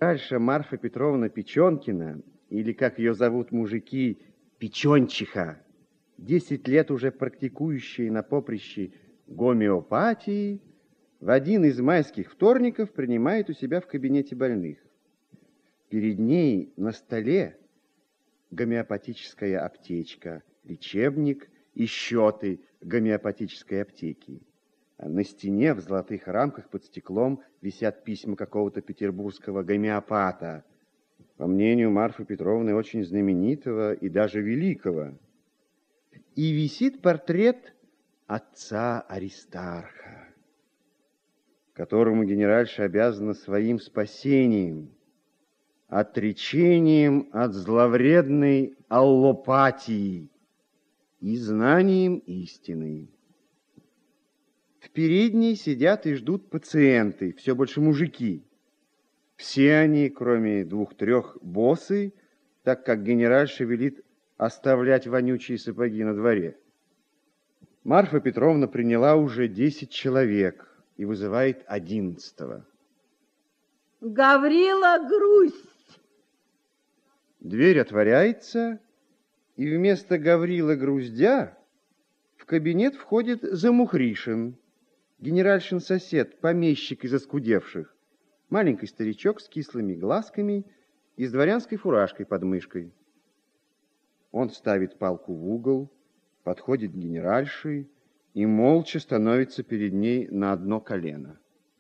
Дальше Марфа Петровна Печенкина, или, как ее зовут мужики, Печенчиха, 10 лет уже практикующая на поприще гомеопатии, в один из майских вторников принимает у себя в кабинете больных. Перед ней на столе гомеопатическая аптечка, лечебник и счеты гомеопатической аптеки. А на стене в золотых рамках под стеклом висят письма какого-то петербургского гомеопата, по мнению Марфы Петровны, очень знаменитого и даже великого. И висит портрет отца Аристарха, которому генеральша обязана своим спасением, отречением от зловредной аллопатии и знанием истины. В передней сидят и ждут пациенты, все больше мужики. Все они, кроме 2-3, босы, так как генеральша велит оставлять вонючие сапоги на дворе. Марфа Петровна приняла уже 10 человек и вызывает 11-го. Гаврила Грусть. Дверь отворяется, и вместо Гаврила Груздя в кабинет входит Замухришин, генеральшин сосед, помещик из оскудевших, маленький старичок с кислыми глазками и с дворянской фуражкой под мышкой. Он ставит палку в угол, подходит к генеральше и молча становится перед ней на одно колено.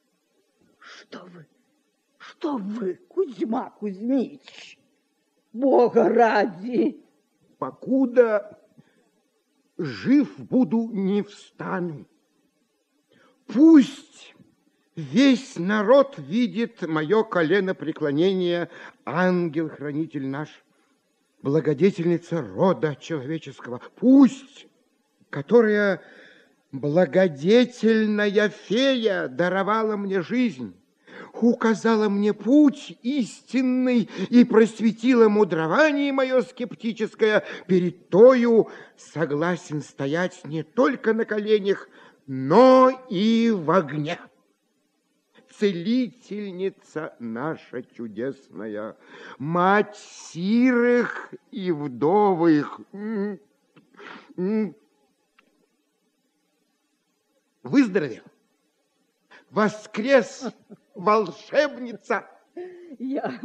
Что вы, Кузьма Кузьмич, Бога ради! Покуда жив буду, не встану. Пусть весь народ видит мое коленопреклонение, ангел-хранитель наш, благодетельница рода человеческого. Пусть, которая благодетельная фея даровала мне жизнь, указала мне путь истинный и просветила мудрование мое скептическое, перед тою согласен стоять не только на коленях, но и в огне. Целительница наша чудесная, мать сирых и вдовых. Выздоровел. Воскрес, волшебница. Я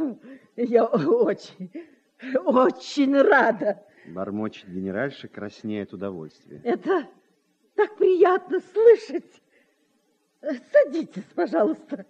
очень рада. Бормочет генеральша, краснея от удовольствия. Это так приятно слышать. Садитесь, пожалуйста.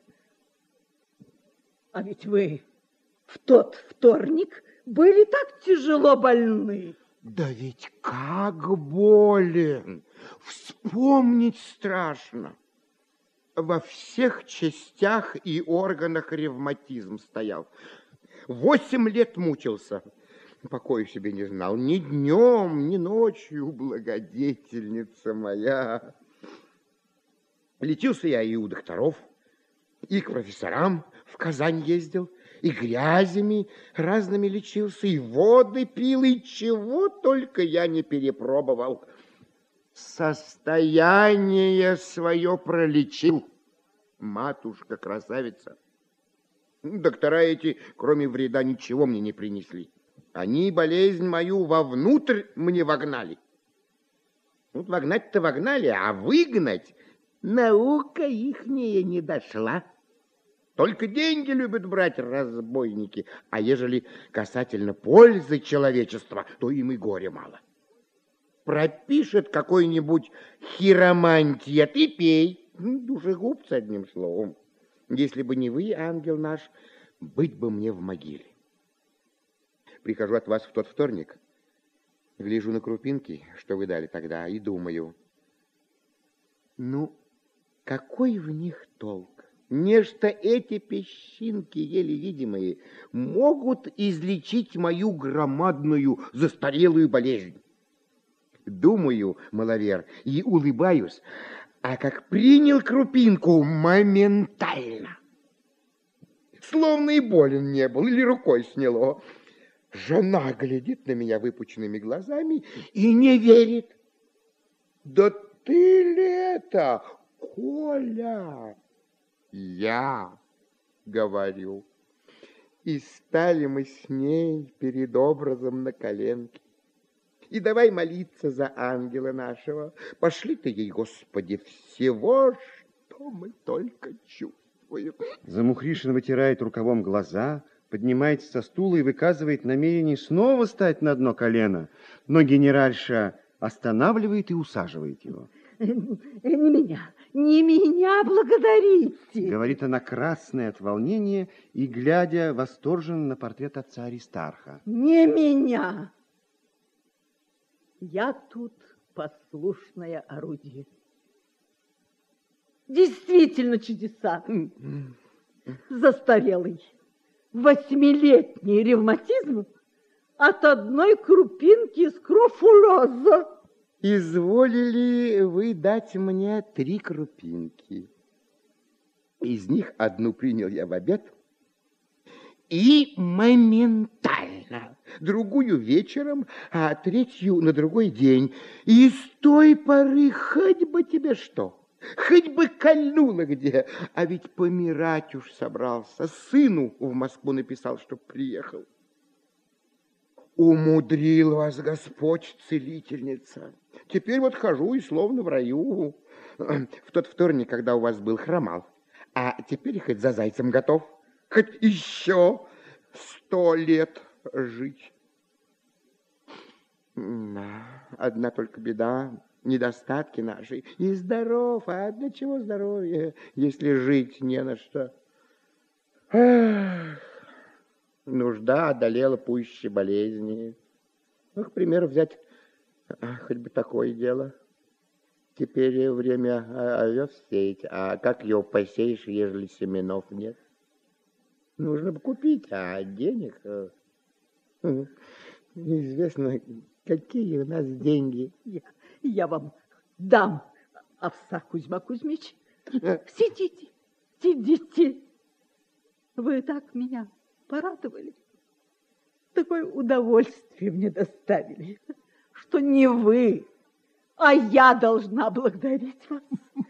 А ведь вы в тот вторник были так тяжело больны. Да ведь как болен! Вспомнить страшно. Во всех частях и органах ревматизм стоял. 8 лет мучился. Покоя себе не знал ни днем, ни ночью, благодетельница моя. Лечился я и у докторов, и к профессорам в Казань ездил, и грязями разными лечился, и воды пил, и чего только я не перепробовал. Состояние свое пролечил, матушка-красавица. Доктора эти, кроме вреда, ничего мне не принесли. Они болезнь мою вовнутрь мне вогнали. Вот вогнать-то вогнали, а выгнать наука ихняя не дошла. Только деньги любят брать разбойники, а ежели касательно пользы человечества, то им и горе мало. Пропишет какой-нибудь хиромантия, ты пей, душегубцы одним словом. Если бы не вы, ангел наш, быть бы мне в могиле. Прихожу от вас в тот вторник, гляжу на крупинки, что вы дали тогда, и думаю, ну, какой в них толк? Нечто эти песчинки, еле видимые, могут излечить мою громадную застарелую болезнь. Думаю, маловер, и улыбаюсь, а как принял крупинку, моментально. Словно и болен не был, или рукой сняло. Жена глядит на меня выпученными глазами и не верит. Да ты ли это, Коля? Я говорю. И стали мы с ней перед образом на коленке. И давай молиться за ангела нашего. Пошли ты ей, Господи, всего, что мы только чувствуем. Замухришин вытирает рукавом глаза, поднимается со стула и выказывает намерение снова стать на одно колено. Но генеральша останавливает и усаживает его. Не меня благодарите. Говорит она, красная от волнения и глядя восторженно на портрет отца Аристарха. Не меня. Я тут послушное орудие. Действительно чудеса. Застарелый 8-летний ревматизм от одной крупинки скрофулеза. Изволили вы дать мне 3 крупинки. Из них одну принял я в обед и моментально, другую вечером, а 3 на другой день. И с той поры хоть бы тебе что, хоть бы кольнуло где, а ведь помирать уж собрался. Сыну в Москву написал, чтоб приехал. Умудрил вас Господь, целительница. Теперь вот хожу и словно в раю. В тот вторник, когда у вас был, хромал. А теперь хоть за зайцем готов. Хоть еще 100 лет жить. Одна только беда, недостатки наши. И здоров, а для чего здоровье, если жить не на что? Нужда одолела пуще болезни. Ну, к примеру, взять хоть бы такое дело. Теперь время овес сеять, а как его посеешь, ежели семенов нет? Нужно бы купить, а денег... Неизвестно, какие у нас деньги. Я вам дам, овса, Кузьма Кузьмич. Сидите, сидите. Вы так меня порадовали. Такое удовольствие мне доставили, что не вы, а я должна благодарить вас.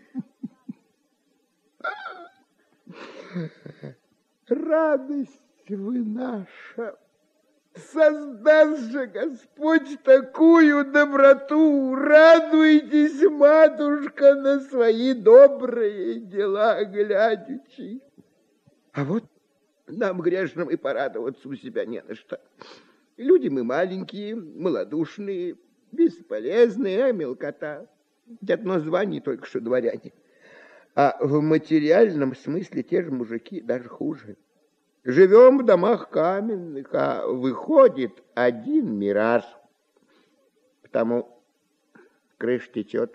Радость вы наша. Создаст же Господь такую доброту. Радуйтесь, матушка, на свои добрые дела глядячи. А вот нам, грешным, и порадоваться у себя не на что. Люди мы маленькие, малодушные, бесполезные, а мелкота. Одно звание только что дворяне. А в материальном смысле те же мужики даже хуже. Живем в домах каменных, а выходит один мираж. Потому крыша течет.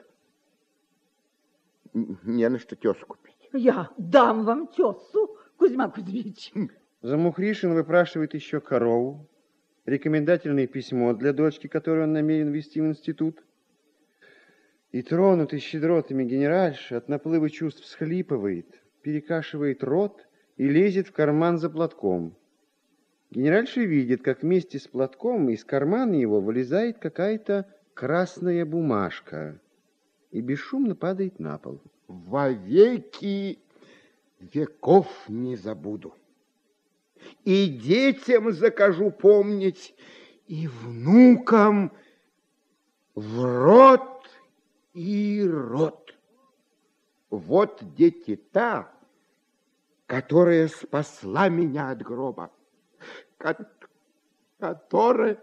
Не на что тесу купить. Я дам вам тесу, Кузьма Кузьмич. Замухришин выпрашивает еще корову, рекомендательное письмо для дочки, которую он намерен вести в институт. И тронутый щедротами генеральша от наплыва чувств всхлипывает, перекашивает рот и лезет в карман за платком. Генеральша видит, как вместе с платком из кармана его вылезает какая-то красная бумажка и бесшумно падает на пол. Во веки веков не забуду. И детям закажу помнить, и внукам в рот и рот. Вот дети та, которая спасла меня от гроба. Которая...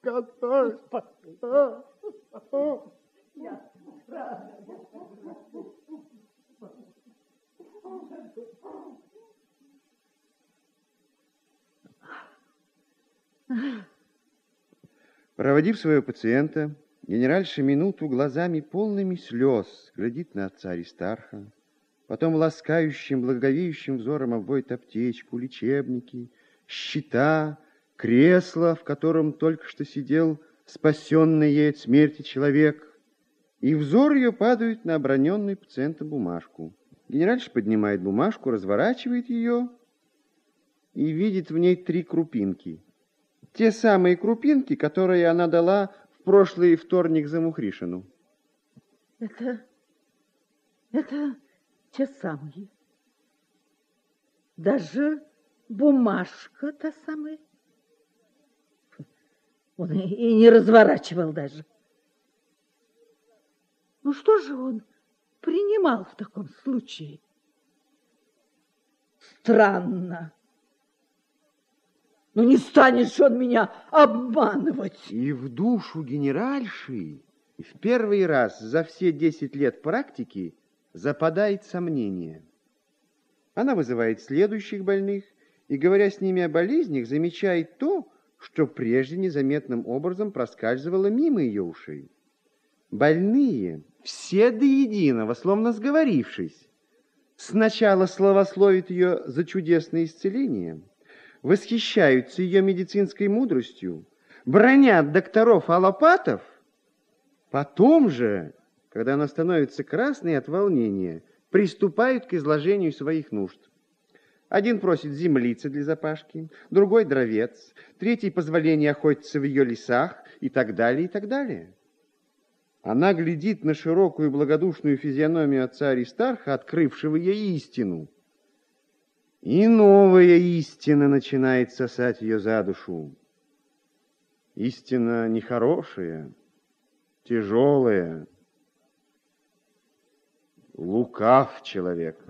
Проводив своего пациента, генеральша минуту глазами полными слез глядит на отца Аристарха, потом ласкающим, благоговеющим взором обводит аптечку, лечебники, счета, кресло, в котором только что сидел спасенный ей от смерти человек, и взор ее падает на оброненную пациента бумажку. Генеральша поднимает бумажку, разворачивает ее и видит в ней 3 крупинки. Те самые крупинки, которые она дала в прошлый вторник Замухришину. Это те самые. Даже Бумажка та самая. Он и не разворачивал даже. Ну что же он принимал в таком случае? Странно. Ну не станешь он меня обманывать. И в душу генеральши в первый раз за все 10 лет практики западает сомнение. Она вызывает следующих больных и, говоря с ними о болезнях, замечает то, что прежде незаметным образом проскальзывало мимо ее ушей. Больные, все до единого, словно сговорившись, сначала славословят ее за чудесное исцеление, восхищаются ее медицинской мудростью, бранят докторов-аллопатов, потом же, когда она становится красной от волнения, приступают к изложению своих нужд. Один просит землицы для запашки, другой дровец, третий позволение охотиться в ее лесах и так далее, и так далее. Она глядит на широкую благодушную физиономию отца Аристарха, открывшего ей истину. И новая истина начинает сосать ее за душу. Истина нехорошая, тяжелая. Лукав человек.